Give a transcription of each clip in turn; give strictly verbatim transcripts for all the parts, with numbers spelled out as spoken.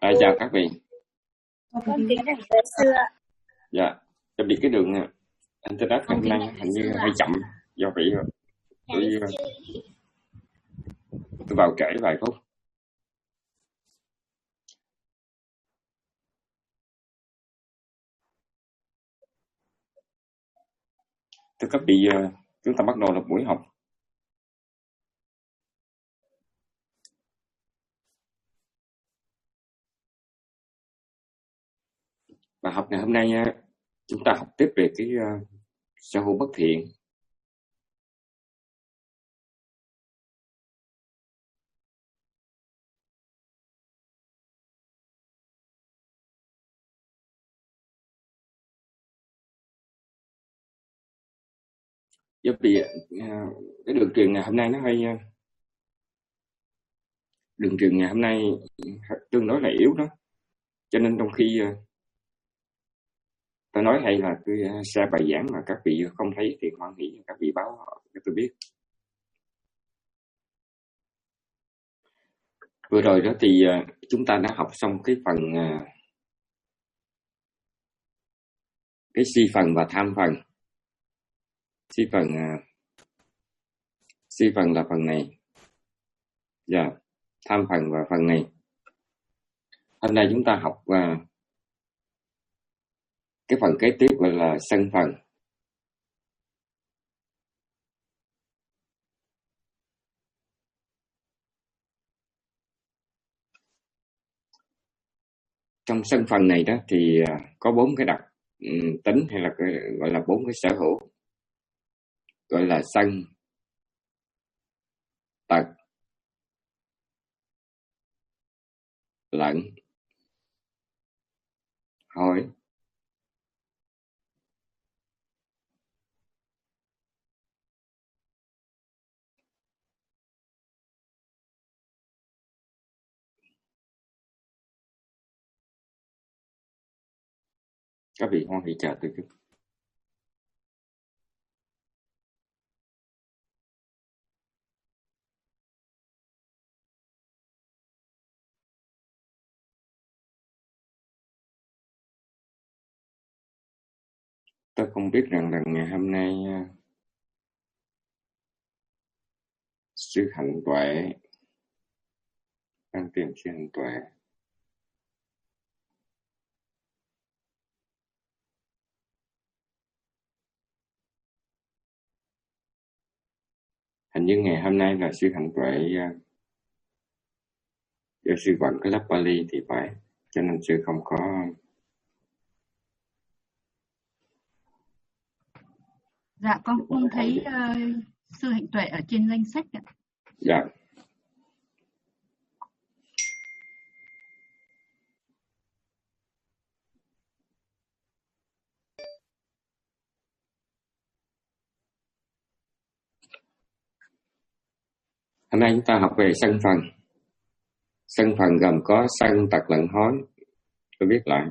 À, chào các vị. Con kính thỉnh giáo sư ạ. Dạ, cho bị cái đường internet ngày hôm nay hình như hơi chậm do vậy tôi, tôi vào trễ vài phút. Thưa các vị, chúng ta bắt đầu là buổi học. Và học ngày hôm nay chúng ta học tiếp về cái uh, sở hữu bất thiện. Do vì uh, cái đường truyền ngày hôm nay nó hơi uh, đường truyền ngày hôm nay tương đối là yếu đó, cho nên trong khi uh, tôi nói hay là tôi uh, share bài giảng mà các vị không thấy thì hoan hỉ các vị báo cho tôi biết. Vừa rồi đó thì uh, chúng ta đã học xong cái phần uh, cái si phần và tham phần. Si phần uh, si phần là phần này, và yeah, tham phần và phần này. Hôm nay chúng ta học uh, cái phần kế tiếp gọi là sân phần. Trong sân phần này đó thì uh, có bốn cái đặc um, tính hay là cái, gọi là bốn cái sở hữu, gọi là sân, tật, lận, hối. Các vị hoan hỷ chờ tôi chút. Tôi không biết rằng là ngày hôm nay uh, sư hạnh tuệ đang tìm sư hạnh tuệ. Hình như ngày hôm nay là sư hạnh tuệ uh, do sư bận cái lớp Bali thì phải, cho nên sư không có. Dạ con không thấy uh, sư hạnh tuệ ở trên danh sách ạ. Dạ. Hôm nay chúng ta học về sân phần. Sân phần gồm có sân, tật, lận, hối. Tôi viết lại.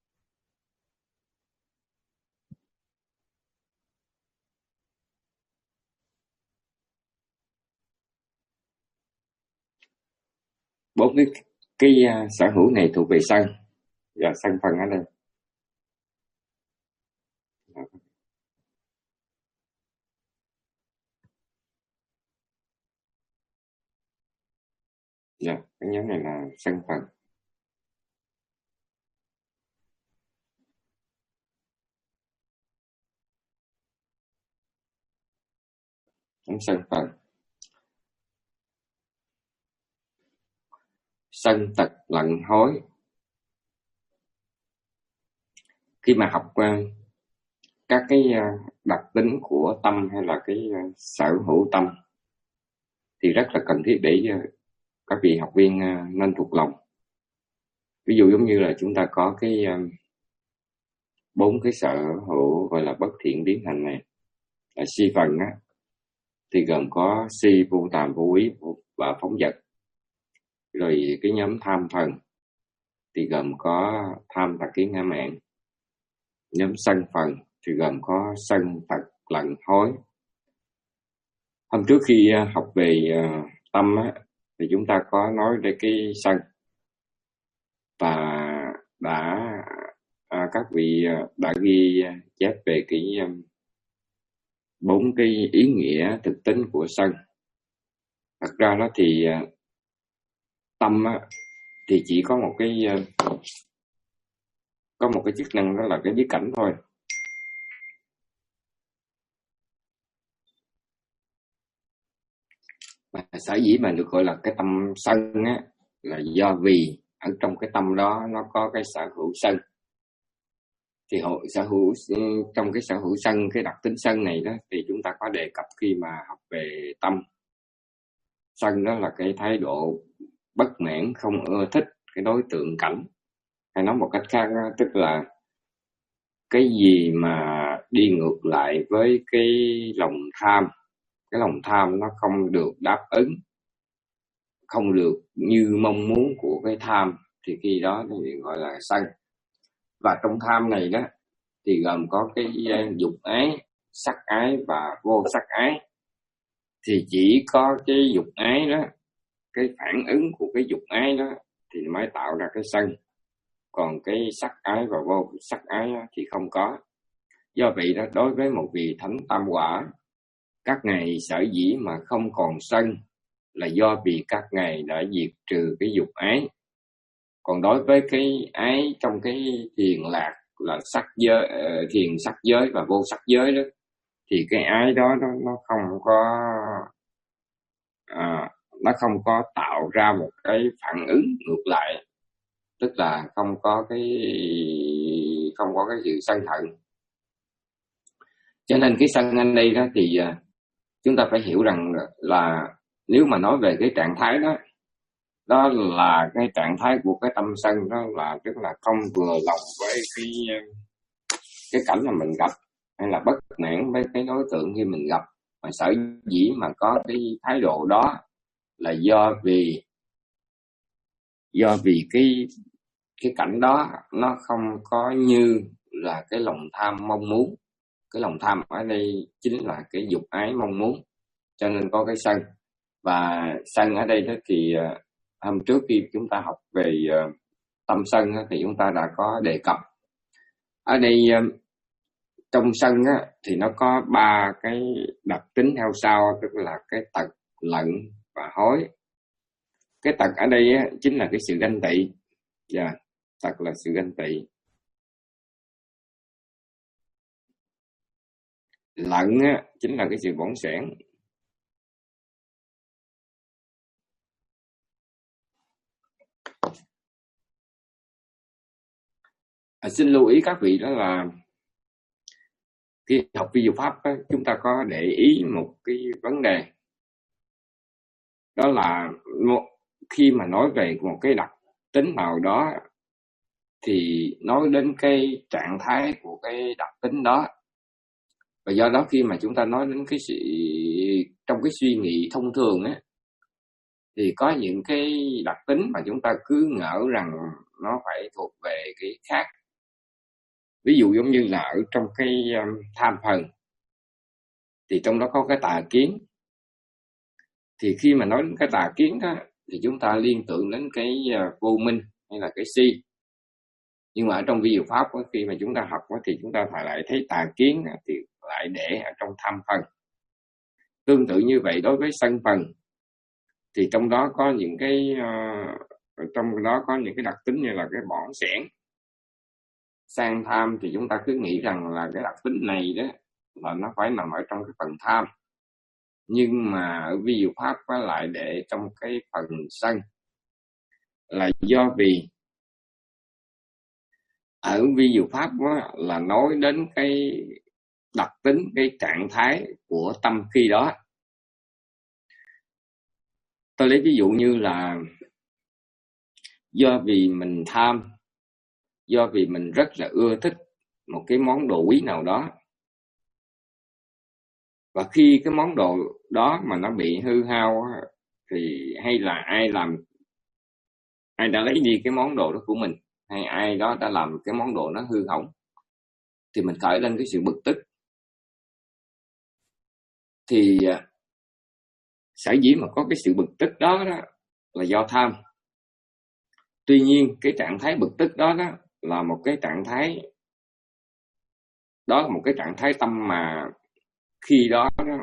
Bốn cái, cái uh, sở hữu này thuộc về sân. Và sân phần ở đây. Dạ, cái nhóm này là sân phần. Nhóm sân phần. Sân, tật, lận, hối. Khi mà học uh, các cái uh, đặc tính của tâm hay là cái uh, sở hữu tâm thì rất là cần thiết để uh, các vị học viên uh, nên thuộc lòng. Ví dụ giống như là chúng ta có cái bốn uh, cái sở hữu gọi là bất thiện biến thành này là si phần á, thì gồm có si, vô tàm, vô úy và phóng dật. Rồi cái nhóm tham phần thì gồm có tham, tật, kiến, ngã mạn. Nhóm sân phần thì gồm có sân, tật, lận, hối. Hôm trước khi học về uh, tâm á, thì chúng ta có nói về cái sân, và đã à, các vị đã ghi chép về cái bốn cái ý nghĩa thực tính của sân. Thật ra đó thì tâm á, thì chỉ có một cái có một cái chức năng, đó là cái biết cảnh thôi. Mà sở dĩ mà được gọi là cái tâm sân á, là do vì ở trong cái tâm đó nó có cái sở hữu sân. Thì hội sở hữu trong cái sở hữu sân, cái đặc tính sân này đó, thì chúng ta có đề cập khi mà học về tâm. Sân đó là cái thái độ bất mãn, không ưa thích cái đối tượng cảnh. Hay nói một cách khác đó, tức là cái gì mà đi ngược lại với cái lòng tham, cái lòng tham nó không được đáp ứng, không được như mong muốn của cái tham, thì khi đó thì gọi là sân. Và trong tham này đó thì gồm có cái dục ái, sắc ái và vô sắc ái. Thì chỉ có cái dục ái đó, cái phản ứng của cái dục ái đó thì mới tạo ra cái sân. Còn cái sắc ái và vô sắc ái thì không có. Do vậy đó, đối với một vị thánh tam quả, các ngài sở dĩ mà không còn sân là do vì các ngài đã diệt trừ cái dục ái. Còn đối với cái ái trong cái thiền lạc là sắc giới, thiền sắc giới và vô sắc giới đó, thì cái ái đó nó, nó không có à, nó không có tạo ra một cái phản ứng ngược lại, tức là không có cái không có cái sự sân hận. Cho nên cái sân ở đây đó thì chúng ta phải hiểu rằng là nếu mà nói về cái trạng thái đó, đó là cái trạng thái của cái tâm sân, đó là tức là không vừa lòng với cái cái cảnh mà mình gặp, hay là bất mãn với cái đối tượng khi mình gặp. Mà sở dĩ mà có cái thái độ đó là do vì do vì cái cái cảnh đó nó không có như là cái lòng tham mong muốn. Cái lòng tham ở đây chính là cái dục ái mong muốn, cho nên có cái sân. Và sân ở đây đó thì hôm trước khi chúng ta học về tâm sân thì chúng ta đã có đề cập. Ở đây trong sân á, thì nó có ba cái đặc tính theo sau, tức là cái tật, lận và hối. Cái tật ở đây á, chính là cái sự ganh tị. Yeah, tật là sự ganh tị. Lận á, chính là cái sự bỏng sẻn. À, xin lưu ý các vị đó là khi học vi diệu pháp á, chúng ta có để ý một cái vấn đề, đó là một, khi mà nói về một cái đặc tính nào đó thì nói đến cái trạng thái của cái đặc tính đó. Và do đó khi mà chúng ta nói đến cái sự trong cái suy nghĩ thông thường á, thì có những cái đặc tính mà chúng ta cứ ngỡ rằng nó phải thuộc về cái khác. Ví dụ giống như là ở trong cái um, tham phần, thì trong đó có cái tà kiến. Thì khi mà nói đến cái tà kiến đó, thì chúng ta liên tưởng đến cái uh, vô minh hay là cái si. Nhưng mà ở trong vi diệu pháp đó, khi mà chúng ta học đó, thì chúng ta phải lại thấy tà kiến đó, thì lại để ở trong tham phần. Tương tự như vậy đối với sân phần, thì trong đó có những cái uh, trong đó có những cái đặc tính như là cái bỏng sẻn. Sang tham thì chúng ta cứ nghĩ rằng là cái đặc tính này đó là nó phải nằm ở trong cái phần tham, nhưng mà ở vi diệu pháp nó lại để trong cái phần sân, là do vì ở vi diệu pháp đó là nói đến cái đặc tính, cái trạng thái của tâm khi đó. Tôi lấy ví dụ như là do vì mình tham, do vì mình rất là ưa thích một cái món đồ quý nào đó, và khi cái món đồ đó mà nó bị hư hao thì hay là ai làm ai đã lấy đi cái món đồ đó của mình, hay ai đó đã làm cái món đồ nó hư hỏng, thì mình khởi lên cái sự bực tức. Thì sở dĩ mà có cái sự bực tức đó, đó là do tham. Tuy nhiên cái trạng thái bực tức đó, đó là một cái trạng thái, đó là một cái trạng thái tâm mà khi đó, đó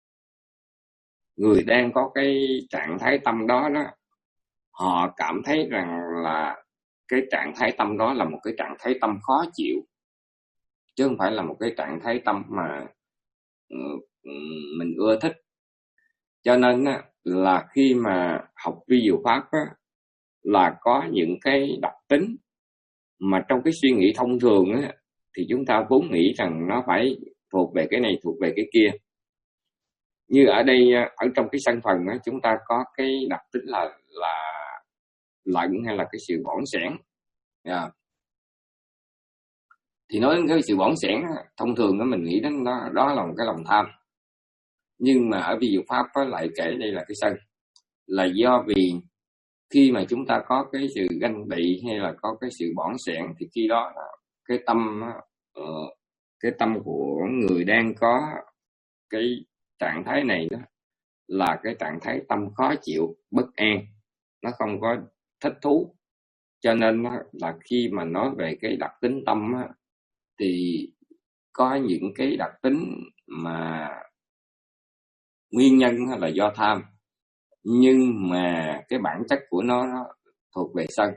người đang có cái trạng thái tâm đó đó, họ cảm thấy rằng là cái trạng thái tâm đó là một cái trạng thái tâm khó chịu, chứ không phải là một cái trạng thái tâm mà mình ưa thích. Cho nên á, là khi mà học vi diệu pháp á, là có những cái đặc tính mà trong cái suy nghĩ thông thường á, thì chúng ta vốn nghĩ rằng nó phải thuộc về cái này, thuộc về cái kia. Như ở đây, ở trong cái sân phần á, chúng ta có cái đặc tính là là lận hay là cái sự bỏng sẻn. Yeah. Thì nói đến cái sự bỏng sẻn á, thông thường á, mình nghĩ đến đó, đó là một cái lòng tham. Nhưng mà ở vi diệu pháp á, lại kể đây là cái sân, là do vì khi mà chúng ta có cái sự ganh tị hay là có cái sự bỏng sẻn, thì khi đó cái tâm uh, cái tâm của người đang có cái trạng thái này đó là cái trạng thái tâm khó chịu, bất an, nó không có thích thú. Cho nên là khi mà nói về cái đặc tính tâm á, thì có những cái đặc tính mà nguyên nhân là do tham, nhưng mà cái bản chất của nó, nó thuộc về sân.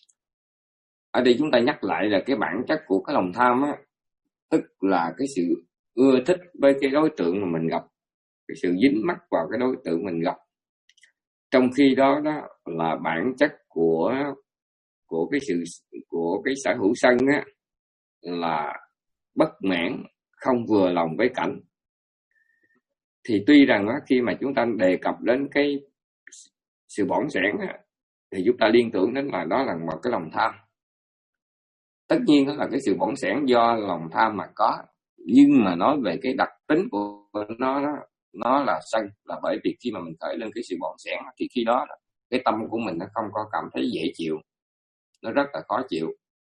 Ở đây chúng ta nhắc lại là cái bản chất của cái lòng tham á, tức là cái sự ưa thích với cái đối tượng mà mình gặp, cái sự dính mắc vào cái đối tượng mình gặp. Trong khi đó đó là bản chất của của cái sự của cái sở hữu sân á, là bất mãn, không vừa lòng với cảnh. Thì tuy rằng á, khi mà chúng ta đề cập đến cái sự bỏng sẻn á, thì chúng ta liên tưởng đến là đó là một cái lòng tham. Tất nhiên đó là cái sự bỏng sẻn do lòng tham mà có, nhưng mà nói về cái đặc tính của nó đó, nó là sân, là bởi vì khi mà mình khởi lên cái sự bỏng sẻn thì khi đó cái tâm của mình nó không có cảm thấy dễ chịu, nó rất là khó chịu.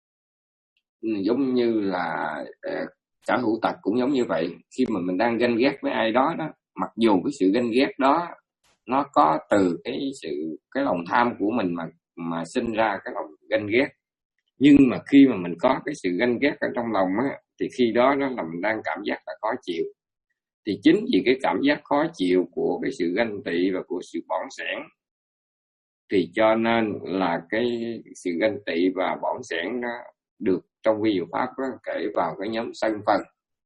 Giống như là uh, sở hữu tật cũng giống như vậy. Khi mà mình đang ganh ghét với ai đó đó, mặc dù cái sự ganh ghét đó nó có từ cái sự cái lòng tham của mình mà mà sinh ra cái lòng ganh ghét, nhưng mà khi mà mình có cái sự ganh ghét ở trong lòng á, thì khi đó đó là mình đang cảm giác là khó chịu. Thì chính vì cái cảm giác khó chịu của cái sự ganh tị và của sự bỏng sẻn, thì cho nên là cái sự ganh tị và bỏng sẻn nó được trong vi diệu pháp đó, kể vào cái nhóm sân phần.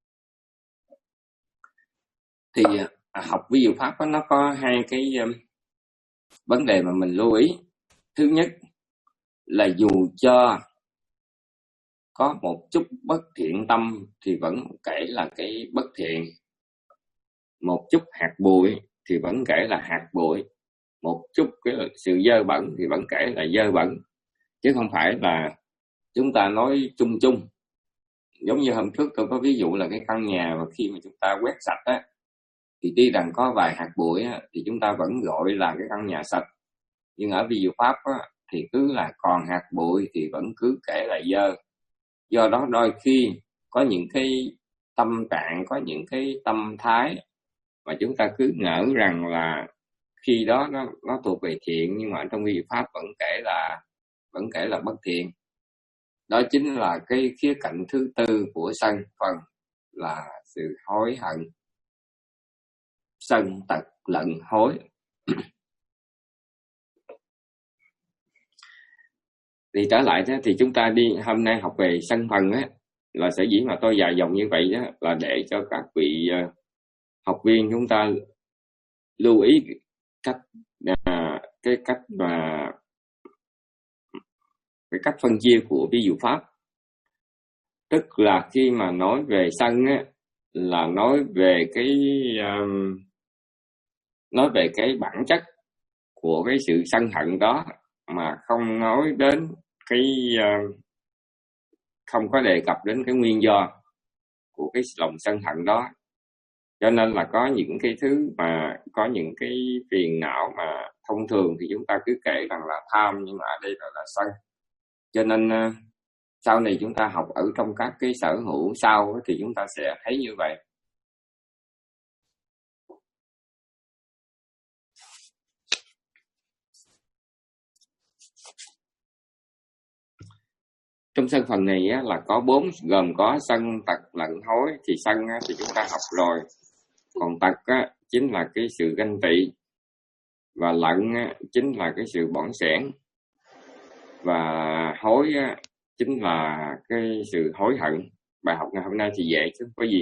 Thì học vi diệu pháp đó, nó có hai cái um, vấn đề mà mình lưu ý. Thứ nhất là dù cho có một chút bất thiện tâm thì vẫn kể là cái bất thiện, một chút hạt bụi thì vẫn kể là hạt bụi, một chút cái sự dơ bẩn thì vẫn kể là dơ bẩn, chứ không phải là chúng ta nói chung chung. Giống như hôm trước tôi có ví dụ là cái căn nhà mà khi mà chúng ta quét sạch á, thì tuy rằng có vài hạt bụi á, thì chúng ta vẫn gọi là cái căn nhà sạch. Nhưng ở vi diệu pháp á, thì cứ là còn hạt bụi thì vẫn cứ kể là dơ. Do đó đôi khi có những cái tâm trạng, có những cái tâm thái mà chúng ta cứ ngỡ rằng là khi đó nó, nó thuộc về thiện, nhưng mà trong vi diệu pháp vẫn kể là vẫn kể là bất thiện. Đó chính là cái khía cạnh thứ tư của sân phần, là sự hối hận, sân tật lận hối. Thì trở lại đó, thì chúng ta đi hôm nay học về sân phần á, là sở dĩ mà tôi dài dòng như vậy đó, là để cho các vị uh, học viên chúng ta lưu ý cách uh, cái cách mà cái cách phân chia của vi diệu pháp. Tức là khi mà nói về sân á, là nói về cái um, nói về cái bản chất của cái sự sân hận đó, mà không nói đến cái uh, không có đề cập đến cái nguyên do của cái lòng sân hận đó. Cho nên là có những cái thứ mà có những cái phiền não mà thông thường thì chúng ta cứ kể rằng là tham, nhưng mà ở đây là, là sân. Cho nên uh, sau này chúng ta học ở trong các cái sở hữu sau thì chúng ta sẽ thấy như vậy. Trong trong sân phần này á, là có bốn, gồm có sân, tật, lận, hối. Thì sân á, thì chúng ta học rồi, còn tật á, chính là cái sự ganh tị, và lận á, chính là cái sự bỏng sẻn, và hối á, chính là cái sự hối hận. Bài học ngày hôm nay thì dễ chứ không có gì.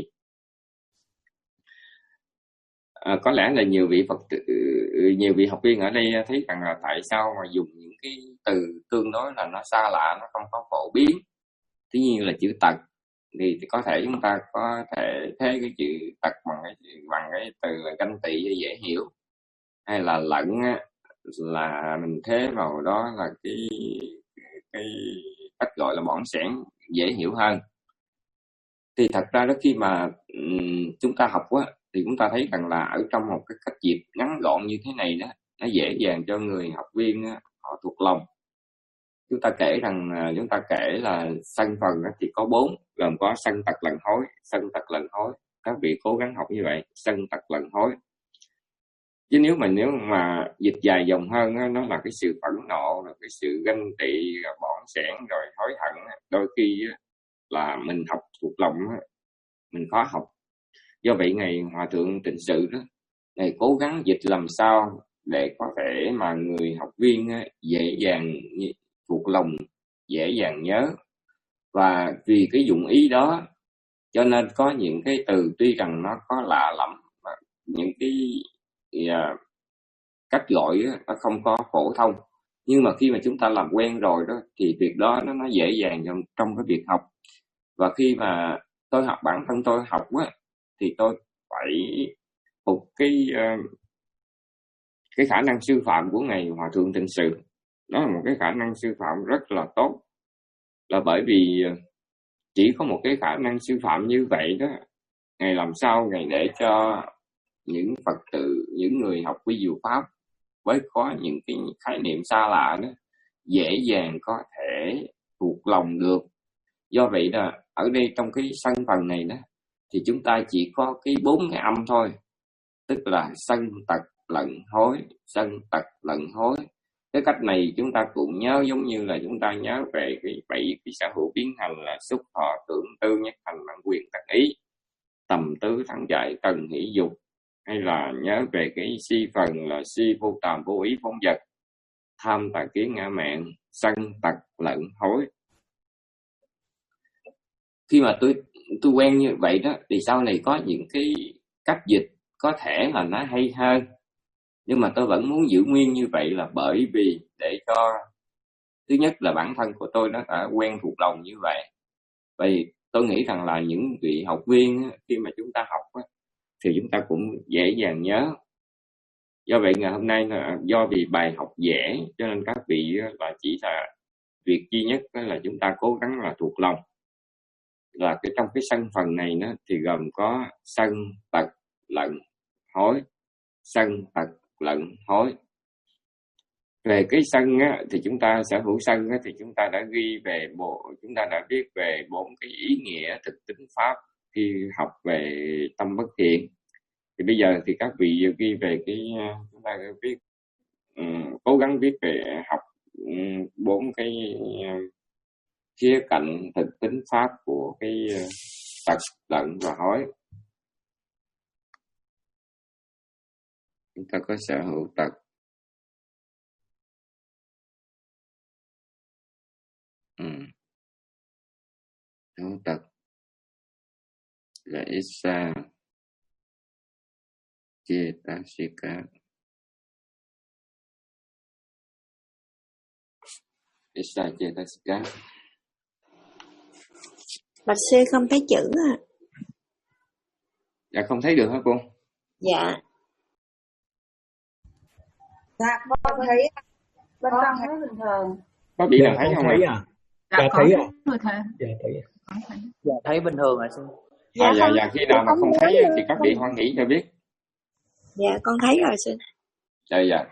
À, có lẽ là nhiều vị Phật tử, nhiều vị học viên ở đây thấy rằng là tại sao mà dùng những cái từ tương đối là nó xa lạ, nó không có phổ biến. Tuy nhiên là chữ tật thì, thì có thể chúng ta có thể thế cái chữ tật bằng cái bằng cái từ là ganh tị cho dễ hiểu, hay là lẫn á, là mình thế vào đó là cái cái cách gọi là bỏng sẻn dễ hiểu hơn. Thì thật ra đó, khi mà um, chúng ta học á, thì chúng ta thấy rằng là ở trong một cái cách dịch ngắn gọn như thế này đó, nó dễ dàng cho người học viên á, họ thuộc lòng. Chúng ta kể rằng chúng ta kể là sân phần á, thì có bốn, gồm có sân, tật, lận, hối. Sân, tật, lận, hối, các vị cố gắng học như vậy, sân, tật, lận, hối. Chứ nếu mà nếu mà dịch dài dòng hơn á, nó là cái sự phẫn nộ, là cái sự ganh tị, bỏng sẻn, rồi hối hận. Đôi khi á, là mình học thuộc lòng á, mình khó học. Do vậy ngày Hòa Thượng Tịnh Sự đó, Ngài cố gắng dịch làm sao để có thể mà người học viên á, dễ dàng thuộc lòng, dễ dàng nhớ. Và vì cái dụng ý đó cho nên có những cái từ tuy rằng nó có lạ lẫm, những cái uh, cách gọi á, nó không có phổ thông, nhưng mà khi mà chúng ta làm quen rồi đó thì việc đó nó, nó dễ dàng trong, trong cái việc học. Và khi mà tôi học, bản thân tôi học á, thì tôi phải phục cái uh, cái khả năng sư phạm của Ngài Hòa Thượng Tịnh Sự. Nó là một cái khả năng sư phạm rất là tốt, là bởi vì chỉ có một cái khả năng sư phạm như vậy đó, Ngài làm sao Ngài để cho những Phật tử, những người học quy diệu pháp với có những cái khái niệm xa lạ đó dễ dàng có thể thuộc lòng được. Do vậy là ở đây trong cái sân phần này đó thì chúng ta chỉ có cái bốn cái âm thôi, tức là sân, tật, lận, hối, sân, tật, lận, hối. Cái cách này chúng ta cũng nhớ giống như là chúng ta nhớ về cái bảy cái sở hữu biến hành là xúc, thọ, tưởng, tư, nhất hành, mạng, quyền, tắc, ý, tầm tứ, thắng giải, tần, hỷ, dục, hay là nhớ về cái si phần là si, vô tàm, vô ý, phóng dật, tham, tà, kiến, ngã mạn, sân, tật, lận, hối. Khi mà tôi tôi quen như vậy đó thì sau này có những cái cách dịch có thể là nó hay hơn, nhưng mà tôi vẫn muốn giữ nguyên như vậy là bởi vì để cho thứ nhất là bản thân của tôi nó đã quen thuộc lòng như vậy. Vậy tôi nghĩ rằng là những vị học viên khi mà chúng ta học thì chúng ta cũng dễ dàng nhớ. Do vậy ngày hôm nay là do vì bài học dễ cho nên các vị là chỉ là việc duy nhất là chúng ta cố gắng là thuộc lòng. Là cái trong cái sân phần này nó thì gồm có sân, tật, lận, hối, sân, tật, lận, hối. Về cái sân á, thì chúng ta sở hữu sân á, thì chúng ta đã ghi về bộ, chúng ta đã biết về bốn cái ý nghĩa thực tính pháp khi học về tâm bất thiện. Thì bây giờ thì các vị ghi về cái, chúng ta viết um, cố gắng viết về học bốn um, cái uh, khía cạnh thực tính pháp của cái uh, tật, lận và hối. Chúng ta có sở hữu tật, ừ. sở hữu tật là Issa Cetasika. Issa Cetasika. Bạch sư không thấy chữ à? Dạ không thấy được hả cô? Dạ. Dạ con thấy, con thấy bình thường. Có bị nào thấy không thấy ạ? à? Dạ, Dạ có thấy à? rồi thầy. Dạ thấy. Có thấy. Dạ thấy bình thường ạ sư. Dạ, À, dạ, không, dạ khi nào mà không không thấy nhớ thì các vị hoan hỷ cho biết. Dạ con thấy rồi sư. Dạ dạ.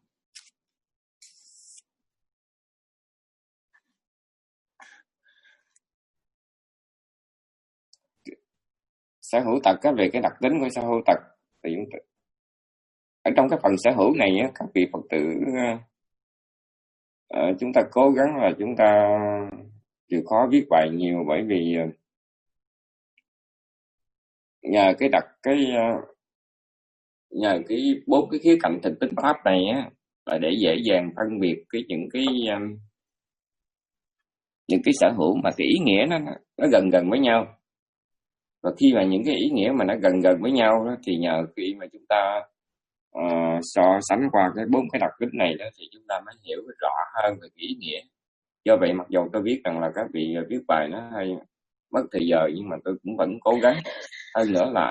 Sở hữu tật á, về cái đặc tính của sở hữu tật thì chúng ta, ở trong cái phần sở hữu này á, các vị Phật tử uh, chúng ta cố gắng là chúng ta chịu khó viết bài nhiều, bởi vì nhờ cái đặt cái nhờ cái bốn cái khía cạnh thực tính pháp này á, là để dễ dàng phân biệt cái những cái những cái sở hữu mà cái ý nghĩa nó nó gần gần với nhau. Và khi mà những cái ý nghĩa mà nó gần gần với nhau đó, thì nhờ khi mà chúng ta uh, so sánh qua cái bốn cái đặc tính này đó, thì chúng ta mới hiểu rõ hơn về cái ý nghĩa. Do vậy mặc dù tôi biết rằng là các vị viết bài nó hay mất thời giờ, nhưng mà tôi cũng vẫn cố gắng hơn nữa là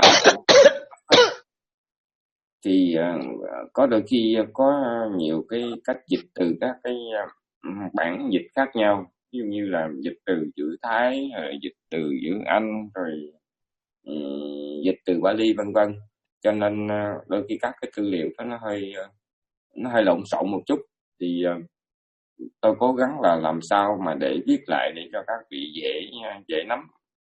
thì uh, có đôi khi có nhiều cái cách dịch từ các cái uh, bản dịch khác nhau, ví dụ như là dịch từ chữ Thái, rồi dịch từ chữ Anh, rồi um, dịch từ Bali vân vân, cho nên uh, đôi khi các cái tư liệu đó nó hơi uh, nó hơi lộn xộn một chút. Thì uh, tôi cố gắng là làm sao mà để viết lại để cho các vị dễ dễ nắm.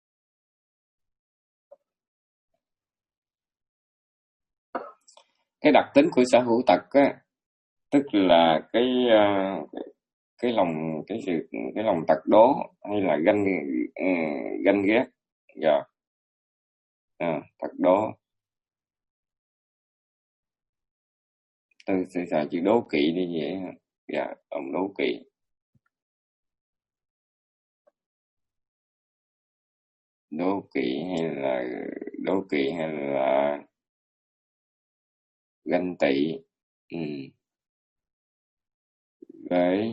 Cái đặc tính của sở hữu tật á, tức là cái cái lòng cái sự cái lòng tật đố hay là ganh ganh ghét, dạ, à, tật đố. Tôi sẽ xài chữ đố kỵ đi vậy, dạ, lòng đố kỵ. Đố kỵ hay là đố kỵ hay là ganh tị, ừ. Với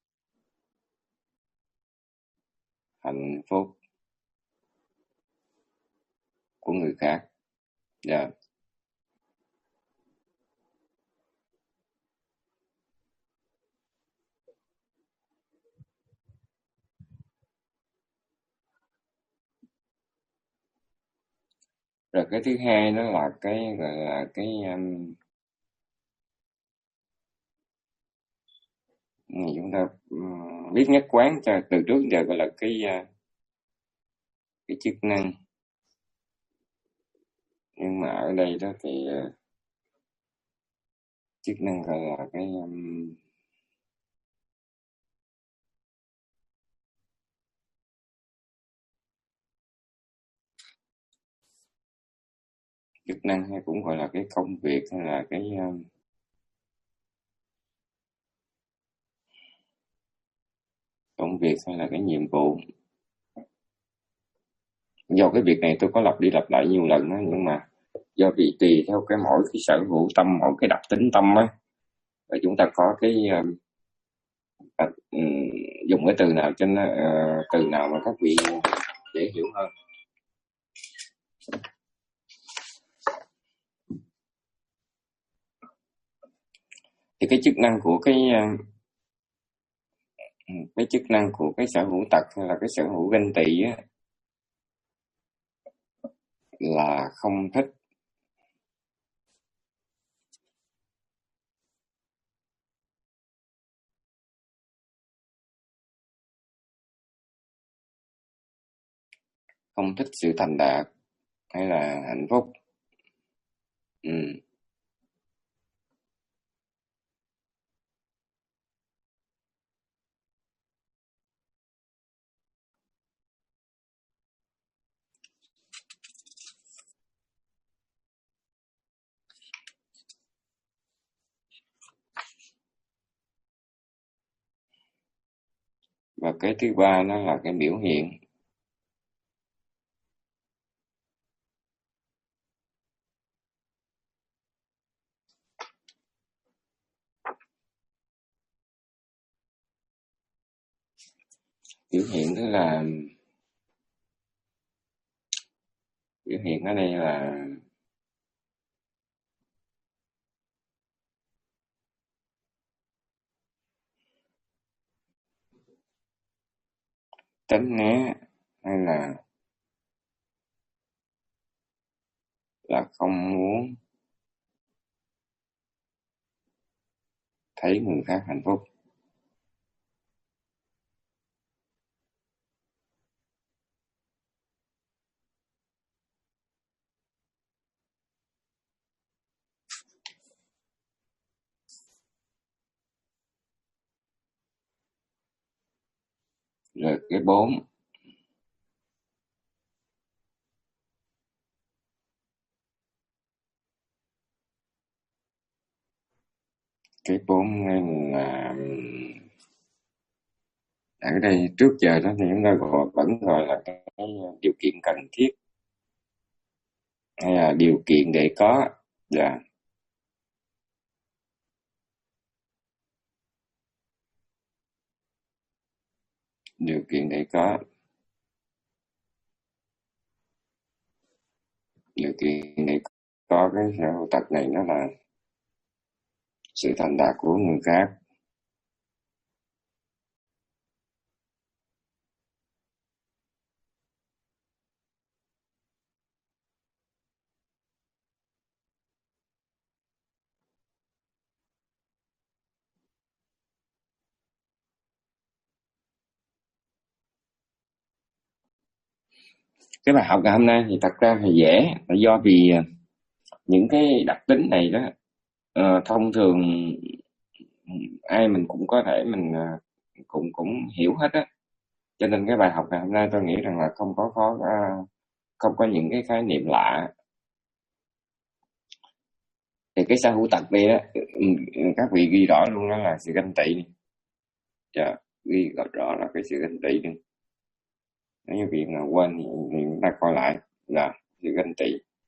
hạnh phúc của người khác, dạ. Rồi cái thứ hai đó là cái gọi là cái um, chúng ta um, biết nhất quán cho từ trước giờ gọi là cái uh, cái chức năng. Nhưng mà ở đây đó thì uh, chức năng gọi là cái um, chức năng hay cũng gọi là cái công việc, hay là cái um, công việc hay là cái nhiệm vụ. Do cái việc này tôi có lặp đi lặp lại nhiều lần đó, nhưng mà do vì tùy theo cái mỗi cái sở hữu tâm, mỗi cái đặc tính tâm á, và chúng ta có cái uh, uh, dùng cái từ nào cho nó uh, từ nào mà các vị dễ hiểu hơn. Thì cái chức năng của cái uh, cái chức năng của cái sở hữu tật hay là cái sở hữu ganh tị á, là không thích không thích sự thành đạt hay là hạnh phúc, ừ. Và cái thứ ba nó là cái biểu hiện. Biểu hiện tức là biểu hiện ở đây là tránh né hay là là không muốn thấy người khác hạnh phúc. Rồi cái bốn, cái bốn là ở đây trước giờ đó thì chúng ta gọi vẫn gọi là cái điều kiện cần thiết hay là điều kiện để có. Dạ. Điều kiện để có. Điều kiện để có cái sở hữu tật này nó là sự thành đạt của người khác. Cái bài học ngày hôm nay thì thật ra thì dễ, là do vì những cái đặc tính này đó uh, thông thường ai mình cũng có thể mình uh, cũng cũng hiểu hết á, cho nên cái bài học ngày hôm nay tôi nghĩ rằng là không có khó uh, không có những cái khái niệm lạ. Thì cái sở hữu tật đây đó, các vị ghi rõ luôn đó là sự ganh tị. Dạ, ghi rõ là cái sự ganh tị đi. Nếu như vị nào quên thì, thì chúng ta coi lại là sự ganh tị.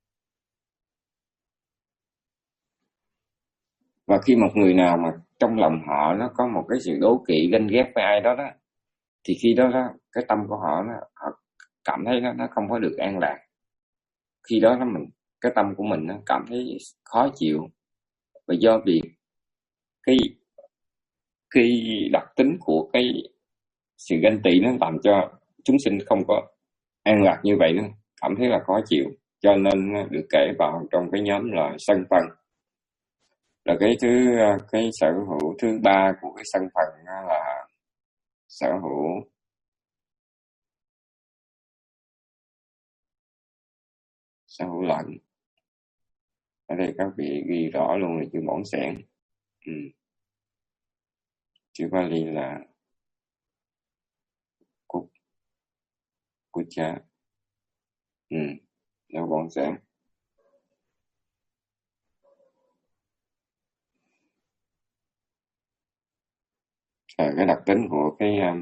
Và khi một người nào mà trong lòng họ nó có một cái sự đố kỵ ganh ghét với ai đó đó, thì khi đó, đó cái tâm của họ nó họ cảm thấy nó nó không có được an lạc. Khi đó nó mình cái tâm của mình nó cảm thấy khó chịu, và do vì cái cái đặc tính của cái sự ganh tị nó làm cho chúng sinh không có an lạc như vậy, nó cảm thấy là khó chịu, cho nên được kể vào trong cái nhóm là sân phân. Là cái thứ cái sở hữu thứ ba của cái sân phân là sở hữu sở hữu lạnh. Ở đây các vị ghi rõ luôn là chữ bổn xẻn. Ừ. Chữ Bali là cúc cúc cha. Ừ. Đó bổn xẻn. À, cái đặc tính của cái um,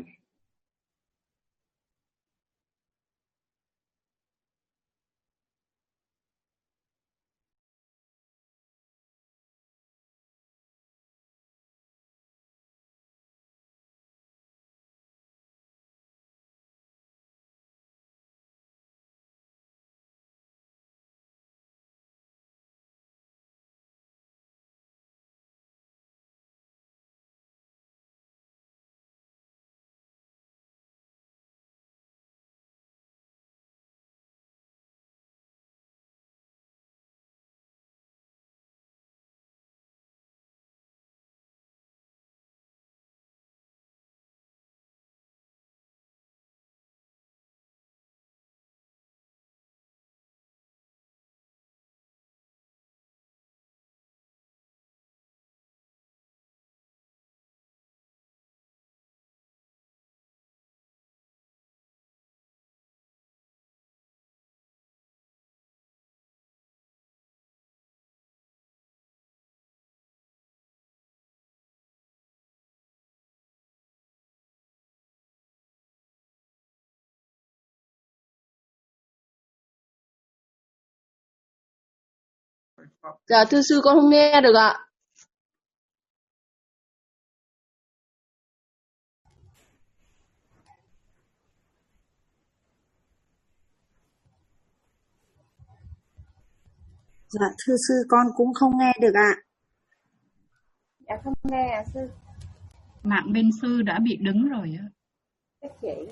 Dạ thưa sư, con không nghe được ạ. Dạ thưa sư, con cũng không nghe được ạ. Dạ không nghe à sư. Mạng bên sư đã bị đứng rồi á. Các chị.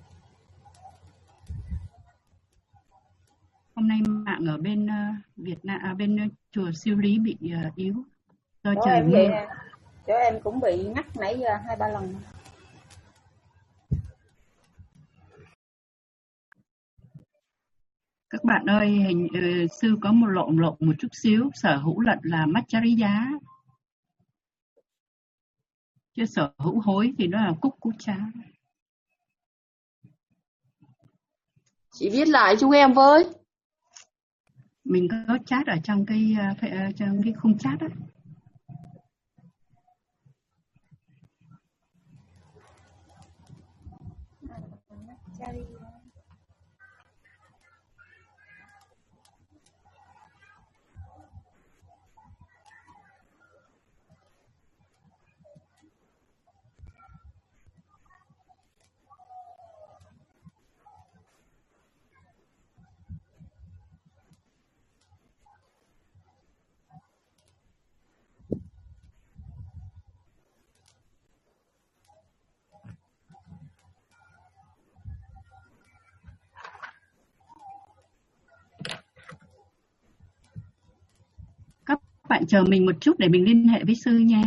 Hôm nay mạng ở bên uh, Việt Nam, à, bên uh, chùa Siêu Lý bị uh, yếu do Chỗ trời em mưa. vậy nè. Chỗ em cũng bị ngắt nãy giờ hai ba lần. Các bạn ơi, hình uh, sư có một lộn lộn một chút xíu, sở hữu lận là Machariya, chứ sở hữu hối thì nó là cúc cú chá. Chị viết lại chúng em với. Mình có chat ở trong cái uh, trong cái khung chat đó. Các bạn chờ mình một chút để mình liên hệ với sư nha.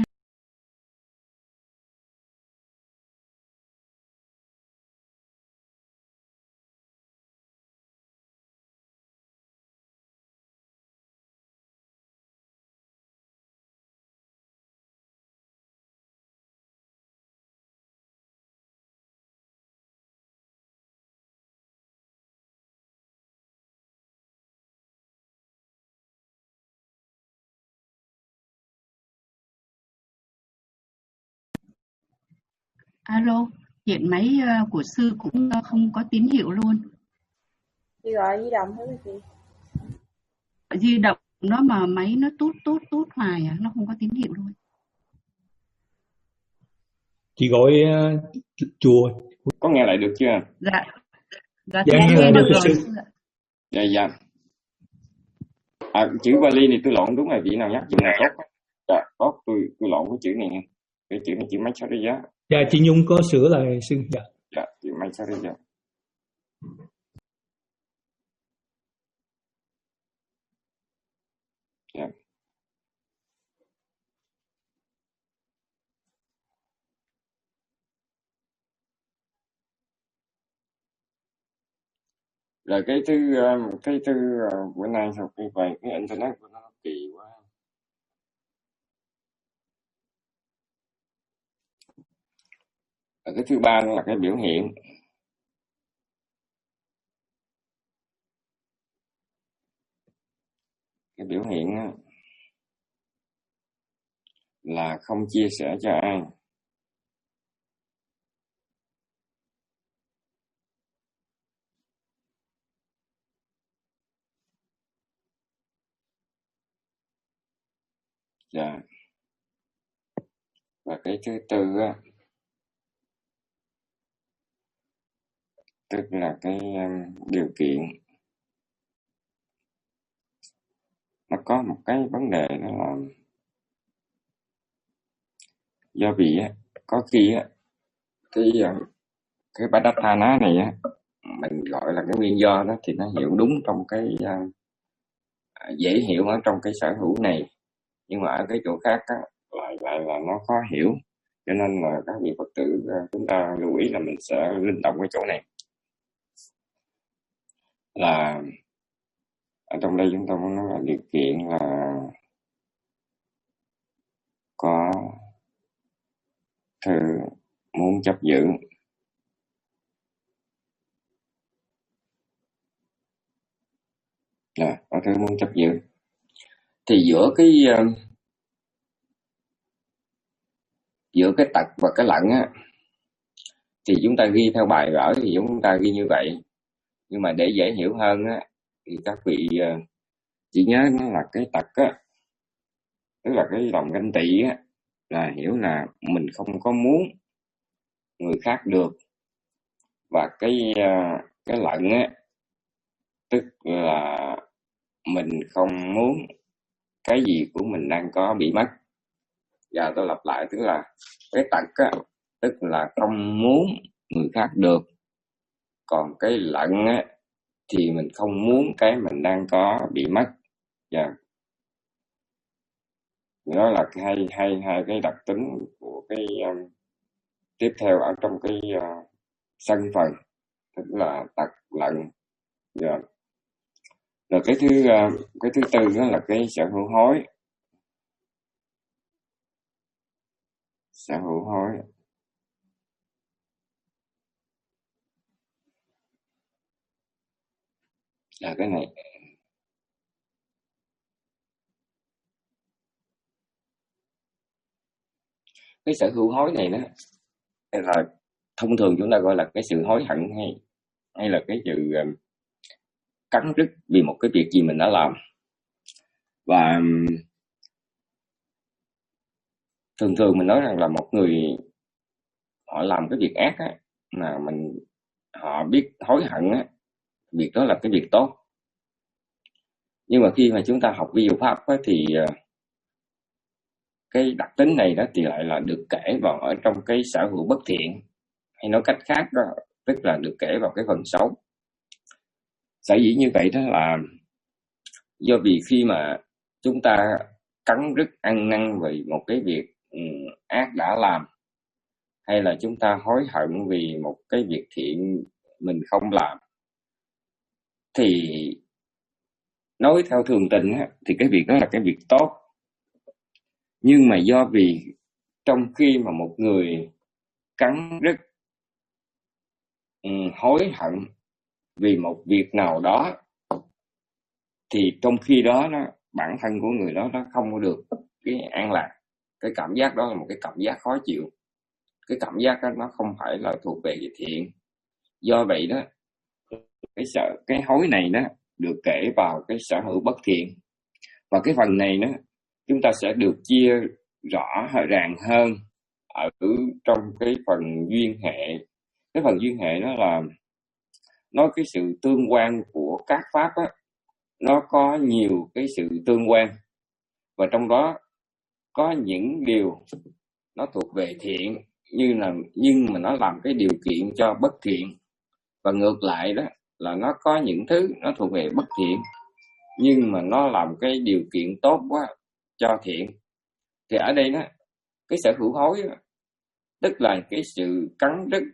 Alo, hiện máy uh, của sư cũng uh, không có tín hiệu luôn. Chị gọi di động thôi chị. Di động nó mà máy nó tút tút tút hoài à, nó không có tín hiệu luôn. Chị gọi uh, chùa. Có nghe lại được chưa? Dạ, dạ Dạ, tôi nghe nghe lại được được rồi. sư. Dạ dạ. À, chữ Bali này tôi lộn đúng rồi, vị nào nhắc chữ này tốt. Dạ, tốt, tôi tôi lộn cái chữ này nha. Cái chữ này chữ Maitreya. Dạ, chị Nhung có sửa lại sư. Dạ. Dạ, chữ Maitreya. Dạ. Rồi cái thứ cái thứ bữa nay sau khi về cái internet của nó kỳ quá. Rồi cái thứ ba là cái biểu hiện. Cái biểu hiện á, là không chia sẻ cho ai. Dạ. Và cái thứ tư á, tức là cái um, điều kiện. Nó có một cái vấn đề đó là do vì á, có khi á, cái cái Badathana này á, mình gọi là cái nguyên do đó thì nó hiểu đúng trong cái uh, dễ hiểu ở trong cái sở hữu này, nhưng mà ở cái chỗ khác á, lại lại là nó khó hiểu, cho nên là các vị Phật tử uh, chúng ta lưu ý là mình sẽ linh động cái chỗ này là ở trong đây chúng ta muốn nói là điều kiện là có thư muốn chấp giữ. Là có thư muốn chấp giữ thì giữa cái uh, giữa cái tật và cái lận á, thì chúng ta ghi theo bài vở thì chúng ta ghi như vậy, nhưng mà để dễ hiểu hơn á, thì các vị uh, chỉ nhớ nó là cái tật á, tức là cái lòng ganh tị á, là hiểu là mình không có muốn người khác được, và cái uh, cái lận á, tức là mình không muốn cái gì của mình đang có bị mất. Và tôi lặp lại, tức là cái tật á, tức là không muốn người khác được, còn cái lận á, thì mình không muốn cái mình đang có bị mất. Và đó là hai hai hai cái đặc tính của cái um, tiếp theo ở trong cái uh, sân phần, tức là tật lận. Và rồi cái thứ uh, cái thứ tư đó là cái sở hữu hối. Sở hữu hối là cái này. Cái sở hữu hối này đó là thông thường chúng ta gọi là cái sự hối hận, hay hay là cái sự uh, cắn rứt vì một cái việc gì mình đã làm. Và um, thường thường mình nói rằng là một người họ làm cái việc ác á, mà mình họ biết hối hận á, việc đó là cái việc tốt. Nhưng mà khi mà chúng ta học vi diệu pháp á, thì uh, cái đặc tính này đó thì lại là được kể vào ở trong cái sở hữu bất thiện, hay nói cách khác đó, tức là được kể vào cái phần xấu. Sở dĩ như vậy đó là do vì khi mà chúng ta cắn rứt ăn năn vì một cái việc um, ác đã làm, hay là chúng ta hối hận vì một cái việc thiện mình không làm, thì nói theo thường tình á, thì cái việc đó là cái việc tốt. Nhưng mà do vì trong khi mà một người cắn rứt um, hối hận vì một việc nào đó, thì trong khi đó, đó bản thân của người đó nó không có được cái an lạc. Cái cảm giác đó là một cái cảm giác khó chịu. Cái cảm giác đó nó không phải là thuộc về cái thiện. Do vậy đó, cái sợ cái hối này đó được kể vào cái sở hữu bất thiện. Và cái phần này đó chúng ta sẽ được chia rõ ràng hơn ở trong cái phần duyên hệ. Cái phần duyên hệ đó là nói cái sự tương quan của các pháp á, nó có nhiều cái sự tương quan, và trong đó có những điều nó thuộc về thiện, như là nhưng mà nó làm cái điều kiện cho bất thiện, và ngược lại đó là nó có những thứ nó thuộc về bất thiện nhưng mà nó làm cái điều kiện tốt quá cho thiện. Thì ở đây đó, cái sở hữu hối đó, tức là cái sự cắn rứt,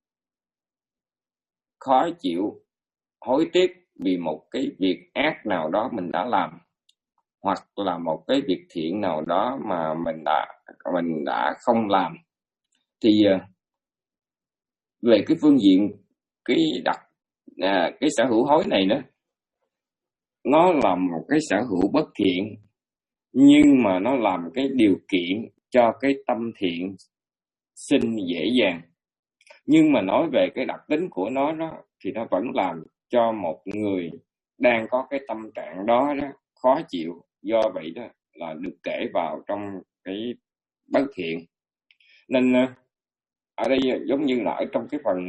khó chịu, hối tiếc vì một cái việc ác nào đó mình đã làm, hoặc là một cái việc thiện nào đó mà mình đã mình đã không làm. Thì về cái phương diện cái đặc à, cái sở hữu hối này đó, nó là một cái sở hữu bất thiện, nhưng mà nó làm cái điều kiện cho cái tâm thiện sinh dễ dàng. Nhưng mà nói về cái đặc tính của nó đó, thì nó vẫn làm cho một người đang có cái tâm trạng đó, đó khó chịu. Do vậy đó là được kể vào trong cái bất thiện. Nên ở đây giống như là ở trong cái phần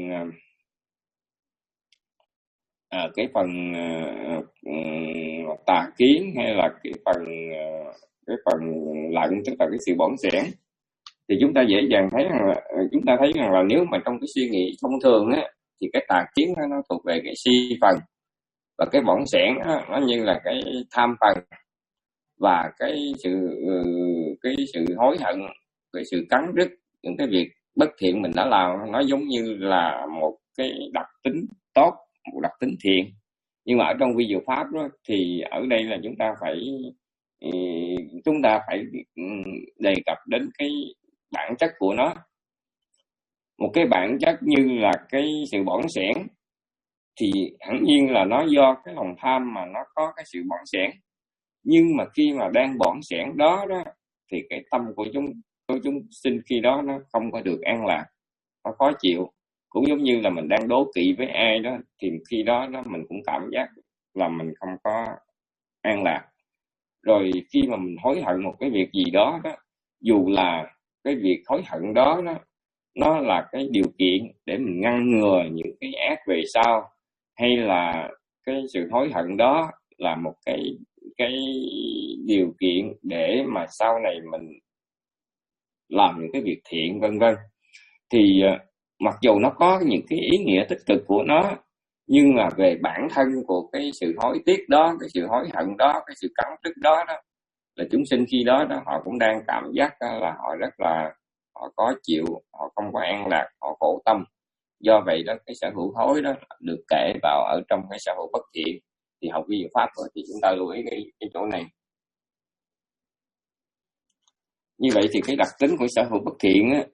à, cái phần uh, tà kiến, hay là cái phần uh, cái phần lận, tức là cái sự bỏng sẻn, thì chúng ta dễ dàng thấy rằng là chúng ta thấy rằng là nếu mà trong cái suy nghĩ thông thường á, thì cái tà kiến nó, nó thuộc về cái si phần, và cái bỏng sẻn á, nó như là cái tham phần, và cái sự cái sự hối hận, cái sự cắn rứt những cái việc bất thiện mình đã làm, nó giống như là một cái đặc tính tốt, một đặc tính thiện. Nhưng mà ở trong vi diệu pháp đó, thì ở đây là chúng ta phải chúng ta phải đề cập đến cái bản chất của nó. Một cái bản chất như là cái sự bỏng sẻn, thì hẳn nhiên là nó do cái lòng tham mà nó có cái sự bỏng sẻn. Nhưng mà khi mà đang bỏng sẻn đó đó, thì cái tâm của chúng của chúng sinh khi đó nó không có được an lạc, nó khó chịu. Cũng giống như là mình đang đố kỵ với ai đó, thì khi đó đó mình cũng cảm giác là mình không có an lạc. Rồi khi mà mình hối hận một cái việc gì đó đó, dù là cái việc hối hận đó đó nó là cái điều kiện để mình ngăn ngừa những cái ác về sau, hay là cái sự hối hận đó là một cái cái điều kiện để mà sau này mình làm những cái việc thiện vân vân, thì mặc dù nó có những cái ý nghĩa tích cực của nó, nhưng mà về bản thân của cái sự hối tiếc đó, cái sự hối hận đó, cái sự cắn rứt đó đó, là chúng sinh khi đó đó họ cũng đang cảm giác là họ rất là họ khó chịu, họ không có an lạc, họ khổ tâm. Do vậy đó, cái sở hữu hối đó được kể vào ở trong cái sở hữu bất thiện. Thì học vi diệu pháp rồi thì chúng ta lưu ý cái, cái chỗ này. Như vậy thì cái đặc tính của sở hữu bất thiện á,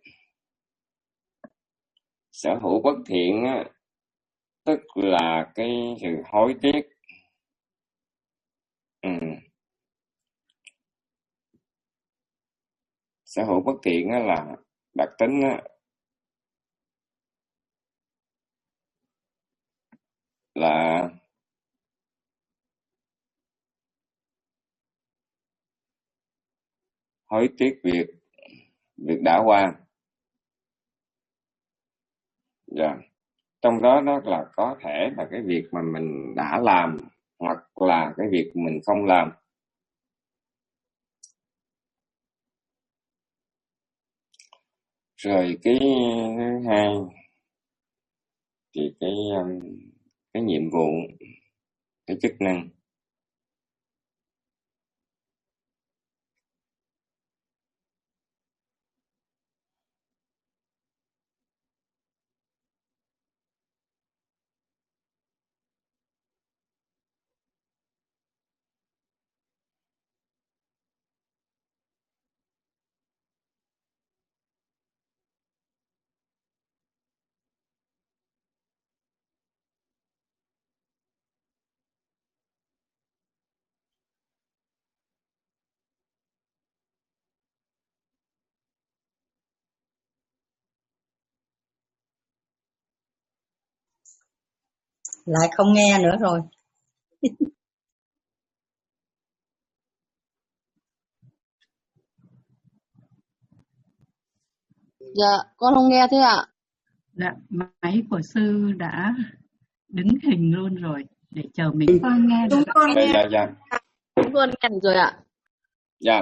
sở hữu bất thiện á, tức là cái sự hối tiếc Sở hữu bất thiện á là đặc tính á, là hối tiếc việc việc đã qua. Dạ. Trong đó đó là có thể là cái việc mà mình đã làm hoặc là cái việc mình không làm. Rồi cái thứ hai thì cái um, cái nhiệm vụ, cái chức năng. Lại không nghe nữa rồi. Dạ, con không nghe thế ạ. Dạ, máy của sư đã đứng hình luôn rồi để chờ mình con nghe được. Chúng con Dạ nghe. dạ dạ. Chúng con nghe được rồi ạ. Dạ.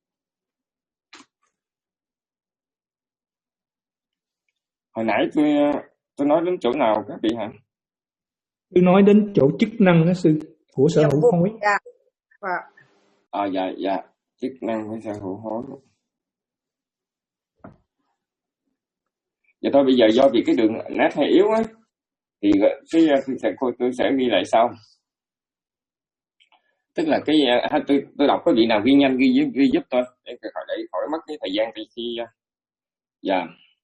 Hồi nãy tôi tôi nói đến chỗ nào các vị hả? Tôi nói đến chỗ chức năng đó sư, của sở Nhiệm hữu vụ. hối. Dạ. Vâng. À dạ dạ, chức năng của sở hữu hối. Dạ thôi bây giờ do vì cái đường nét hơi yếu á thì cái tôi sẽ tôi sẽ ghi lại sau. Tức là cái tôi tôi đọc có vị nào ghi nhanh ghi giúp ghi giúp tôi để khỏi để khỏi mất cái thời gian khi dạ.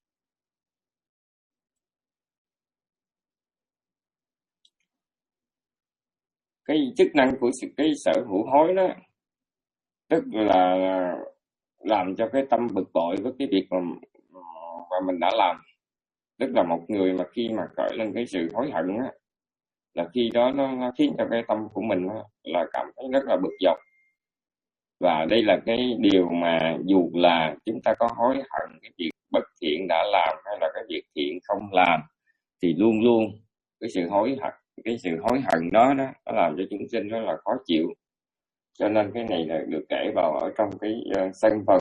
Cái chức năng của cái sở hữu hối đó tức là làm cho cái tâm bực bội với cái việc mà mà mình đã làm. Tức là một người mà khi mà khởi lên cái sự hối hận á, là khi đó nó, nó khiến cho cái tâm của mình á, là cảm thấy rất là bực dọc. Và đây là cái điều mà dù là chúng ta có hối hận cái việc bất thiện đã làm hay là cái việc thiện không làm thì luôn luôn cái sự hối hận cái sự hối hận đó đó nó làm cho chúng sinh rất là khó chịu. Cho nên cái này là được kể vào ở trong cái uh, sân phần.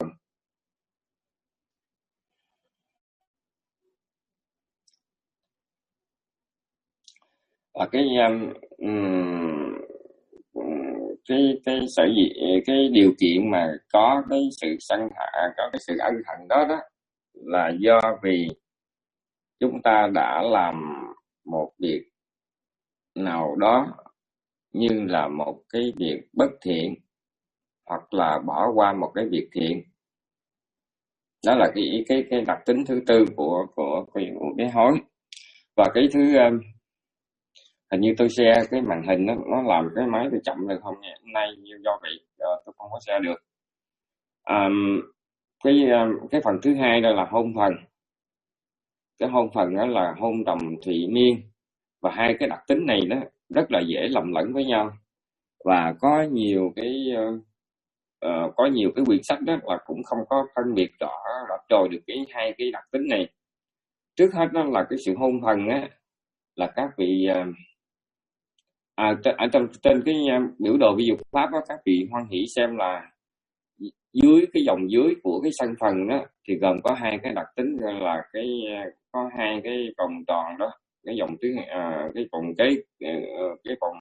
Và cái um, cái cái sở dĩ cái điều kiện mà có cái sự sân hận, có cái sự ân hận đó đó là do vì chúng ta đã làm một việc nào đó như là một cái việc bất thiện hoặc là bỏ qua một cái việc thiện. Đó là cái cái cái đặc tính thứ tư của của của, của cái hối. Và cái thứ hình như tôi share cái màn hình nó nó làm cái máy tôi chậm được không nhỉ? Hôm nay do vậy tôi không có share được. Um, cái cái phần thứ hai đó là hôn phần. Cái hôn phần đó là hôn trầm thụy miên, và hai cái đặc tính này đó rất là dễ lầm lẫn với nhau, và có nhiều cái uh, uh, có nhiều cái quyển sách đó là cũng không có phân biệt rõ rõ rồi được cái hai cái đặc tính này. Trước hết đó là cái sự hôn phần á, là các vị uh, à, ở trong trên cái uh, biểu đồ vi dục pháp đó, các vị hoan hỷ xem là dưới cái dòng dưới của cái sân phần đó thì gồm có hai cái đặc tính là cái có hai cái vòng tròn đó, cái dòng thứ à, cái vòng cái cái vòng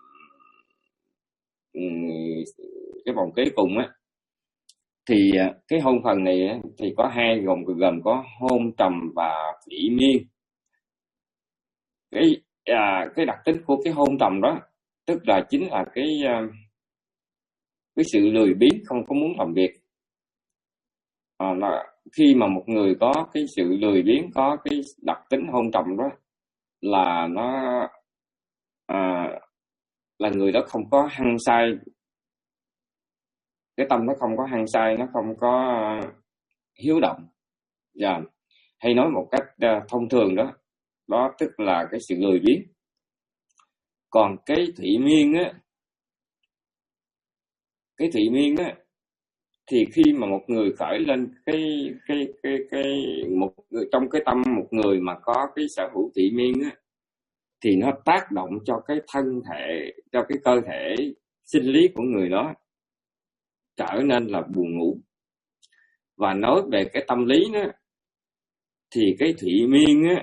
cái vòng kế cùng á, thì cái hôn phần này thì có hai gồm gồm có hôn trầm và thủy miên. Cái à, cái đặc tính của cái hôn trầm đó tức là chính là cái cái sự lười biếng, không có muốn làm việc. À, là khi mà một người có cái sự lười biếng, có cái đặc tính hôn trầm đó là nó à, là người đó không có hăng say, cái tâm nó không có hăng say, nó không có hiếu động. Và hay nói một cách uh, thông thường đó, đó tức là cái sự lười biếng. Còn cái thị miên á, cái thị miên á, thì khi mà một người khởi lên cái cái cái cái một trong cái tâm một người mà có cái sở hữu thị miên á, thì nó tác động cho cái thân thể, cho cái cơ thể sinh lý của người đó trở nên là buồn ngủ. Và nói về cái tâm lý đó, thì cái thị miên á,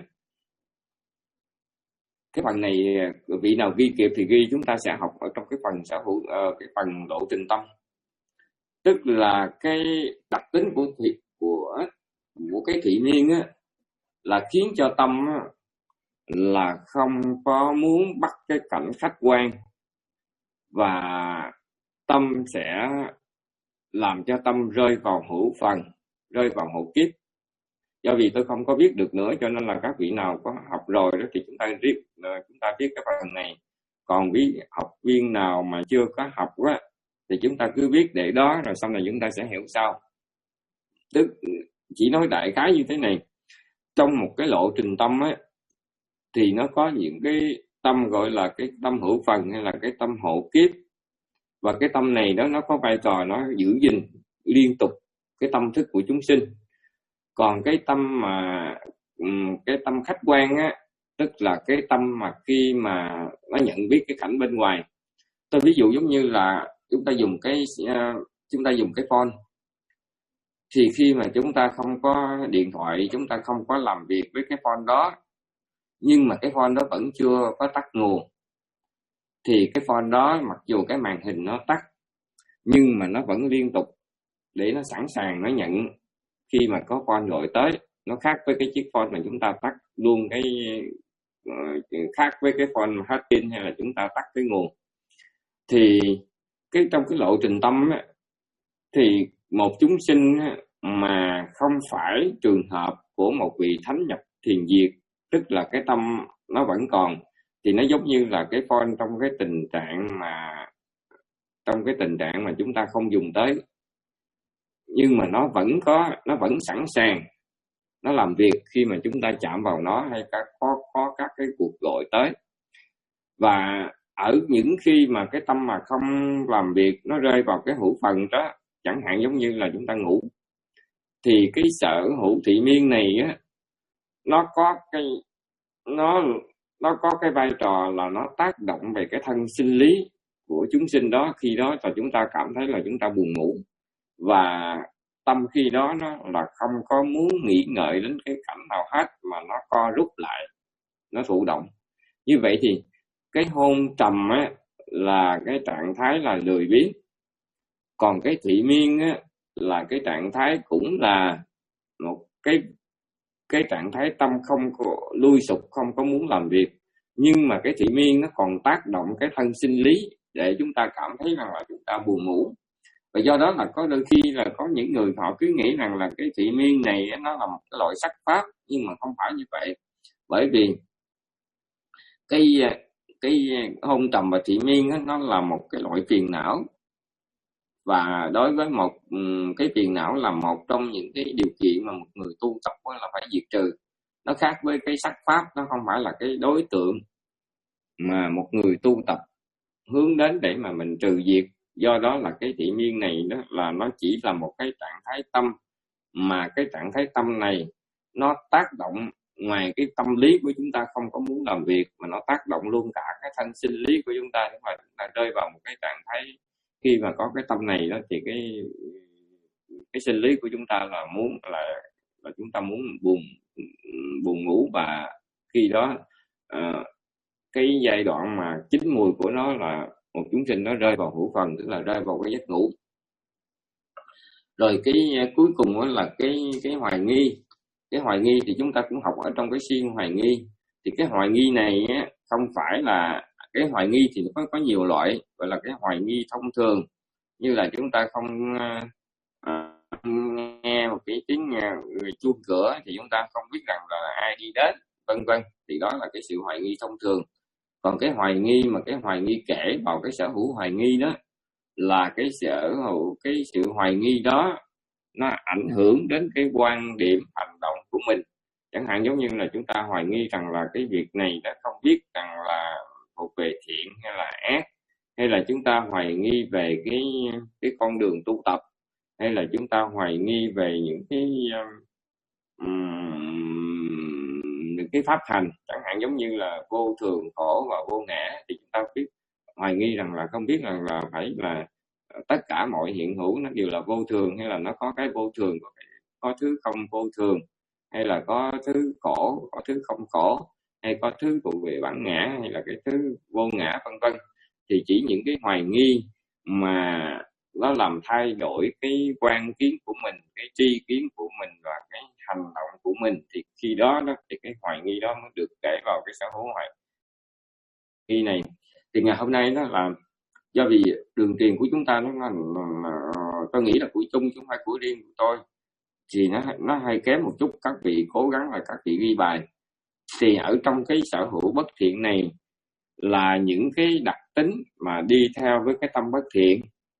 cái phần này vị nào ghi kịp thì ghi, chúng ta sẽ học ở trong cái phần sở hữu uh, cái phần lộ trình tâm. Tức là cái đặc tính của thị của của cái thị miên á, là khiến cho tâm á, là không có muốn bắt cái cảnh khách quan, và tâm sẽ làm cho tâm rơi vào hữu phần, rơi vào hữu kiếp. Do vì tôi không có biết được nữa, cho nên là các vị nào có học rồi đó thì chúng ta biết, chúng ta biết cái phần này. Còn với học viên nào mà chưa có học á, thì chúng ta cứ biết để đó, rồi sau này chúng ta sẽ hiểu sau. Tức chỉ nói đại khái như thế này, trong một cái lộ trình tâm á, thì nó có những cái tâm gọi là cái tâm hữu phần hay là cái tâm hộ kiếp. Và cái tâm này đó nó có vai trò nó giữ gìn liên tục cái tâm thức của chúng sinh. Còn cái tâm mà cái tâm khách quan á, tức là cái tâm mà khi mà nó nhận biết cái cảnh bên ngoài. Tôi ví dụ giống như là chúng ta dùng cái uh, chúng ta dùng cái phone, thì khi mà chúng ta không có điện thoại, chúng ta không có làm việc với cái phone đó, nhưng mà cái phone đó vẫn chưa có tắt nguồn, thì cái phone đó mặc dù cái màn hình nó tắt, nhưng mà nó vẫn liên tục để nó sẵn sàng nó nhận khi mà có phone gọi tới. Nó khác với cái chiếc phone mà chúng ta tắt luôn cái uh, khác với cái phone mà hết pin hay là chúng ta tắt cái nguồn. Thì cái trong cái lộ trình tâm á, thì một chúng sinh mà không phải trường hợp của một vị thánh nhập thiền diệt, tức là cái tâm nó vẫn còn, thì nó giống như là cái phone trong cái tình trạng mà trong cái tình trạng mà chúng ta không dùng tới, nhưng mà nó vẫn có, nó vẫn sẵn sàng nó làm việc khi mà chúng ta chạm vào nó, hay có, có, có các cái cuộc gọi tới. Và ở những khi mà cái tâm mà không làm việc, nó rơi vào cái hữu phần đó, chẳng hạn giống như là chúng ta ngủ, thì cái sở hữu thị miên này á, nó có cái nó nó có cái vai trò là nó tác động về cái thân sinh lý của chúng sinh đó. Khi đó là chúng ta cảm thấy là chúng ta buồn ngủ, và tâm khi đó nó là không có muốn nghĩ ngợi đến cái cảnh nào hết, mà nó co rút lại, nó thụ động. Như vậy thì cái hôn trầm á, là cái trạng thái là lười biếng. Còn cái thị miên á, là cái trạng thái cũng là một cái cái trạng thái tâm không có lui sụp, không có muốn làm việc. Nhưng mà cái thị miên nó còn tác động cái thân sinh lý để chúng ta cảm thấy rằng là chúng ta buồn ngủ. Và do đó là có đôi khi là có những người họ cứ nghĩ rằng là cái thị miên này nó là một cái loại sắc pháp, nhưng mà không phải như vậy. Bởi vì cái cái hôn trầm và thị miên đó, nó là một cái loại phiền não, và đối với một cái phiền não là một trong những cái điều kiện mà một người tu tập là phải diệt trừ. Nó khác với cái sắc pháp, nó không phải là cái đối tượng mà một người tu tập hướng đến để mà mình trừ diệt. Do đó là cái thị miên này đó là nó chỉ là một cái trạng thái tâm, mà cái trạng thái tâm này nó tác động ngoài cái tâm lý của chúng ta không có muốn làm việc, mà nó tác động luôn cả cái thân sinh lý của chúng ta. Nếu mà chúng ta rơi vào một cái trạng thái khi mà có cái tâm này đó, thì cái cái sinh lý của chúng ta là muốn là là chúng ta muốn buồn buồn ngủ, và khi đó uh, cái giai đoạn mà chín mùi của nó là một chúng sinh nó rơi vào hữu phần, tức là rơi vào cái giấc ngủ. Rồi cái cuối cùng là cái cái hoài nghi. Cái hoài nghi thì chúng ta cũng học ở trong cái siêng hoài nghi. Thì cái hoài nghi này á, không phải là cái hoài nghi thì nó có, có nhiều loại, gọi là cái hoài nghi thông thường, như là chúng ta không uh, nghe một cái tiếng người chuông cửa thì chúng ta không biết rằng là ai đi đến, vân vân. Thì đó là cái sự hoài nghi thông thường. Còn cái hoài nghi mà cái hoài nghi kể vào cái sở hữu hoài nghi đó, là cái sở hữu cái sự hoài nghi đó nó ảnh hưởng đến cái quan điểm hành động của mình. Chẳng hạn giống như là chúng ta hoài nghi rằng là cái việc này đã không biết rằng là thuộc về thiện hay là ác, hay là chúng ta hoài nghi về cái cái con đường tu tập, hay là chúng ta hoài nghi về những cái um, những cái pháp hành, chẳng hạn giống như là vô thường, khổ và vô ngã, thì chúng ta biết hoài nghi rằng là không biết rằng là phải là tất cả mọi hiện hữu nó đều là vô thường, hay là nó có cái vô thường, có, cái, có thứ không vô thường, hay là có thứ khổ, có thứ không khổ, hay có thứ thuộc về bản ngã, hay là cái thứ vô ngã, vân vân. Thì chỉ những cái hoài nghi mà nó làm thay đổi cái quan kiến của mình, cái tri kiến của mình và cái hành động của mình, thì khi đó đó thì cái hoài nghi đó mới được kể vào cái sở hữu hoài nghi này. Thì ngày hôm nay đó là do vì đường truyền của chúng ta nó là, là tôi nghĩ là của chung chứ không phải của riêng của tôi, thì nó nó hay kém một chút. Các vị cố gắng là các vị ghi bài. Thì ở trong cái sở hữu bất thiện này là những cái đặc tính mà đi theo với cái tâm bất thiện.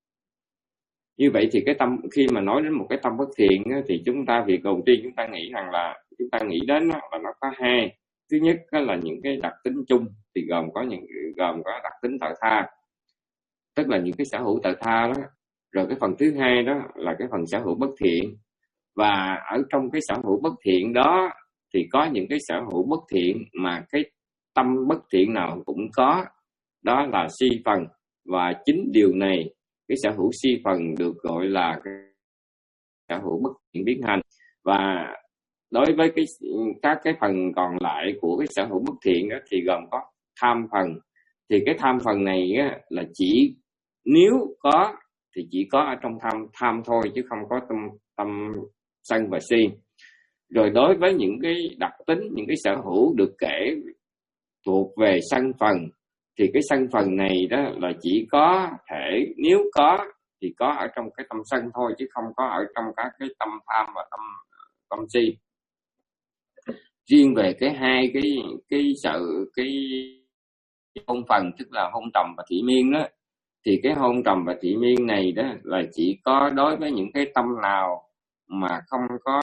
Như vậy thì cái tâm, khi mà nói đến một cái tâm bất thiện á, thì chúng ta việc đầu tiên chúng ta nghĩ rằng là chúng ta nghĩ đến nó, là nó có hai. Thứ nhất là những cái đặc tính chung, thì gồm có những gồm có đặc tính tà tha, tức là những cái sở hữu tà tha đó. Rồi cái phần thứ hai đó là cái phần sở hữu bất thiện. Và ở trong cái sở hữu bất thiện đó thì có những cái sở hữu bất thiện mà cái tâm bất thiện nào cũng có, đó là si phần. Và chính điều này, cái sở hữu si phần được gọi là cái sở hữu bất thiện biến hành. Và đối với cái các cái phần còn lại của cái sở hữu bất thiện đó thì gồm có tham phần. Thì cái tham phần này á, là chỉ nếu có thì chỉ có ở trong tham tham thôi, chứ không có tâm tâm sân và si. Rồi đối với những cái đặc tính, những cái sở hữu được kể thuộc về sân phần, thì cái sân phần này đó là chỉ có thể nếu có thì có ở trong cái tâm sân thôi, chứ không có ở trong các cái tâm tham và tâm tâm si. Riêng về cái hai cái cái sự cái hôn phần, tức là hôn trầm và thị miên đó, thì cái hôn trầm và thị miên này đó là chỉ có đối với những cái tâm nào mà không có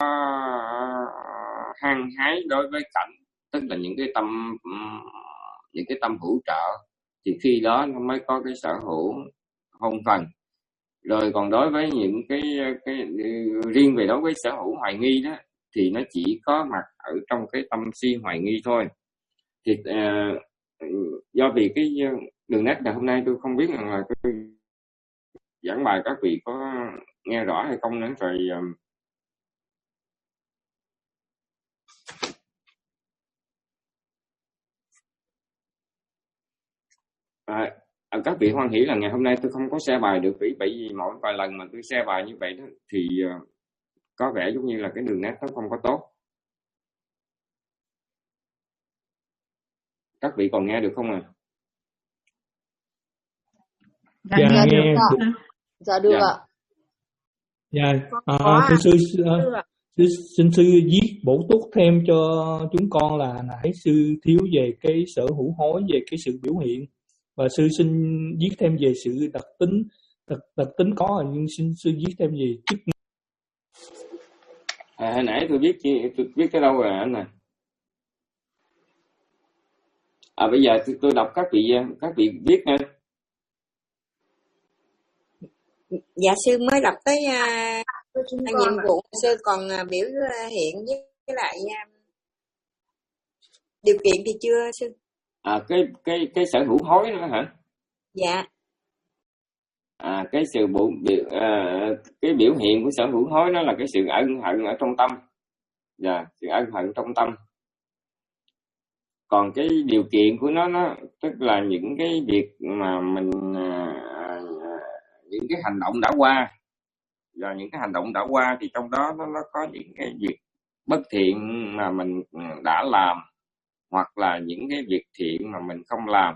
hăng hái đối với cảnh, tức là những cái tâm những cái tâm hữu trợ, thì khi đó nó mới có cái sở hữu hôn phần. Rồi còn đối với những cái cái riêng về đối với sở hữu hoài nghi đó, thì nó chỉ có mặt ở trong cái tâm si hoài nghi thôi. Thì uh, do vì cái đường nét ngày hôm nay tôi không biết là tôi giảng bài các vị có nghe rõ hay không nữa. Rồi à, các vị hoan hỷ là ngày hôm nay tôi không có share bài được, vì bởi vì mỗi vài lần mà tôi share bài như vậy đó thì uh, có vẻ giống như là cái đường nét nó không có tốt. Các vị còn nghe được không à? Dạ, Dạ, nghe nghe được được. ạ. Dạ được Dạ. ạ. Dạ, à, Có thưa ạ. sư, à, Sư ạ. sư, xin sư viết bổ túc thêm cho chúng con là nãy sư thiếu về cái sở hữu hối, về cái sự biểu hiện, và sư xin viết thêm về sự đặc tính đặc, đặc tính có, nhưng xin sư viết thêm về chức À, hồi nãy tôi viết tôi viết tới đâu rồi anh nè? À bây giờ tôi, tôi đọc các vị các vị viết nha. Dạ sư mới đọc tới uh, Chúng nhiệm con ạ. vụ, sư còn uh, biểu uh, hiện với, với lại uh, điều kiện thì chưa sư? À cái cái cái sở hữu hối nữa hả? Dạ. À cái sự biểu, biểu à, cái biểu hiện của sở hữu hối đó là cái sự ân hận ở trong tâm. Dạ, sự ân hận trong tâm. Còn cái điều kiện của nó nó tức là những cái việc mà mình à, những cái hành động đã qua, và những cái hành động đã qua thì trong đó nó, nó có những cái việc bất thiện mà mình đã làm, hoặc là những cái việc thiện mà mình không làm.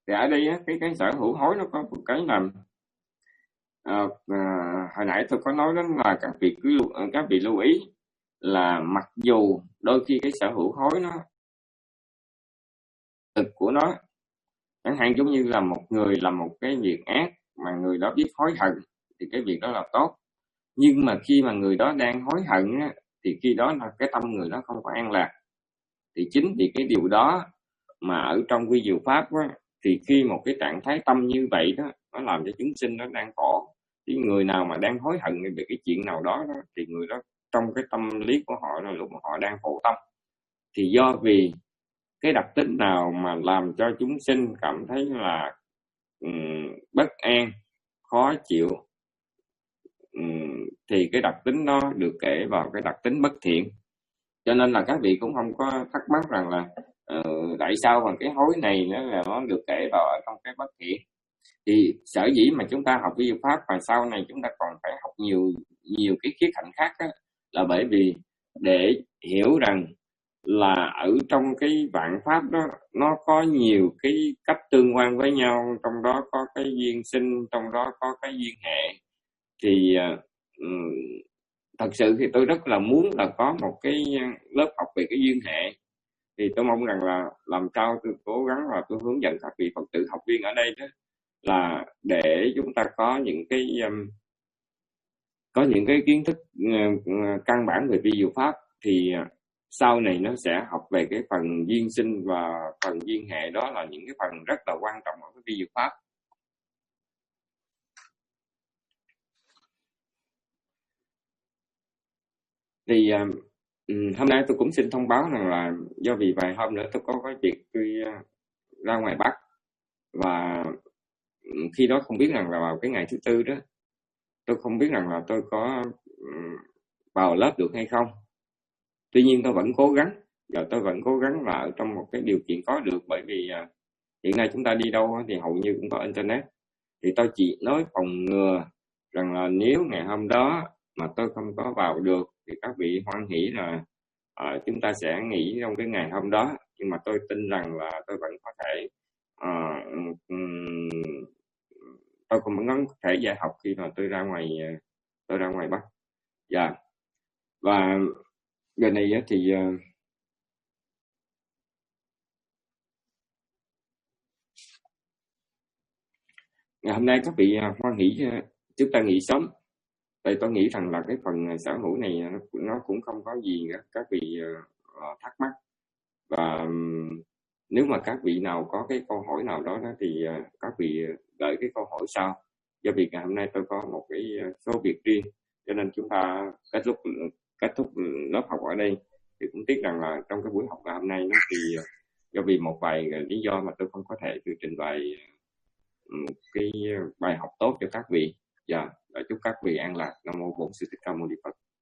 Thì ở đây á, cái cái sở hữu hối nó có một cái là à, à, hồi nãy tôi có nói đó là các vị cứ lưu, các vị lưu ý là mặc dù đôi khi cái sở hữu hối nó thực của nó, chẳng hạn giống như là một người làm một cái việc ác mà người đó biết hối hận thì cái việc đó là tốt, nhưng mà khi mà người đó đang hối hận á, thì khi đó là cái tâm người đó không có an lạc. Thì chính vì cái điều đó mà ở trong quy diệu pháp á, thì khi một cái trạng thái tâm như vậy đó nó làm cho chúng sinh nó đang khổ. Thì người nào mà đang hối hận về cái chuyện nào đó, đó thì người đó trong cái tâm lý của họ là lúc mà họ đang khổ tâm. Thì do vì cái đặc tính nào mà làm cho chúng sinh cảm thấy là um, bất an, khó chịu, um, thì cái đặc tính đó được kể vào cái đặc tính bất thiện. Cho nên là các vị cũng không có thắc mắc rằng là uh, tại sao mà cái hối này nó là nó được kể vào ở trong cái bất thiện. Thì sở dĩ mà chúng ta học vi diệu pháp và sau này chúng ta còn phải học nhiều nhiều cái khía cạnh khác đó, là bởi vì để hiểu rằng là ở trong cái vạn pháp đó nó có nhiều cái cách tương quan với nhau, trong đó có cái duyên sinh, trong đó có cái duyên hệ. Thì uh, thật sự thì tôi rất là muốn là có một cái lớp học về cái duyên hệ. Thì tôi mong rằng là làm sao tôi cố gắng là tôi hướng dẫn các vị Phật tử học viên ở đây đó, là để chúng ta có những cái um, có những cái kiến thức uh, căn bản về vi diệu pháp. Thì uh, sau này nó sẽ học về cái phần duyên sinh và phần duyên hệ, đó là những cái phần rất là quan trọng ở cái vi diệu pháp. Thì uh, hôm nay tôi cũng xin thông báo rằng là do vì vài hôm nữa tôi có cái việc tôi uh, ra ngoài Bắc, và khi đó không biết rằng là vào cái ngày thứ tư đó, tôi không biết rằng là tôi có um, vào lớp được hay không. Tuy nhiên tôi vẫn cố gắng, và tôi vẫn cố gắng là ở trong một cái điều kiện có được, bởi vì uh, hiện nay chúng ta đi đâu thì hầu như cũng có internet. Thì tôi chỉ nói phòng ngừa rằng là nếu ngày hôm đó mà tôi không có vào được thì các vị hoan hỷ là uh, chúng ta sẽ nghỉ trong cái ngày hôm đó. Nhưng mà tôi tin rằng là tôi vẫn có thể uh, um, tôi cũng vẫn có thể dạy học khi mà tôi ra ngoài tôi ra ngoài Bắc. Dạ. Yeah. Và giờ này thì uh, ngày hôm nay các vị hoan hỷ chúng ta nghỉ sớm. Tại tôi nghĩ rằng là cái phần sở hữu này nó cũng không có gì các vị uh, thắc mắc. Và um, nếu mà các vị nào có cái câu hỏi nào đó, đó thì uh, các vị gửi cái câu hỏi sau. Do vì ngày hôm nay tôi có một cái số việc riêng, cho nên chúng ta kết thúc kết thúc lớp học ở đây. Thì cũng tiếc rằng là trong cái buổi học ngày hôm nay nó thì uh, do vì một vài lý do mà tôi không có thể tôi trình bày um, cái bài học tốt cho các vị. Dạ, chúc các vị an lạc. Nam mô Bổn Sư Thích Ca Mâu Ni Phật.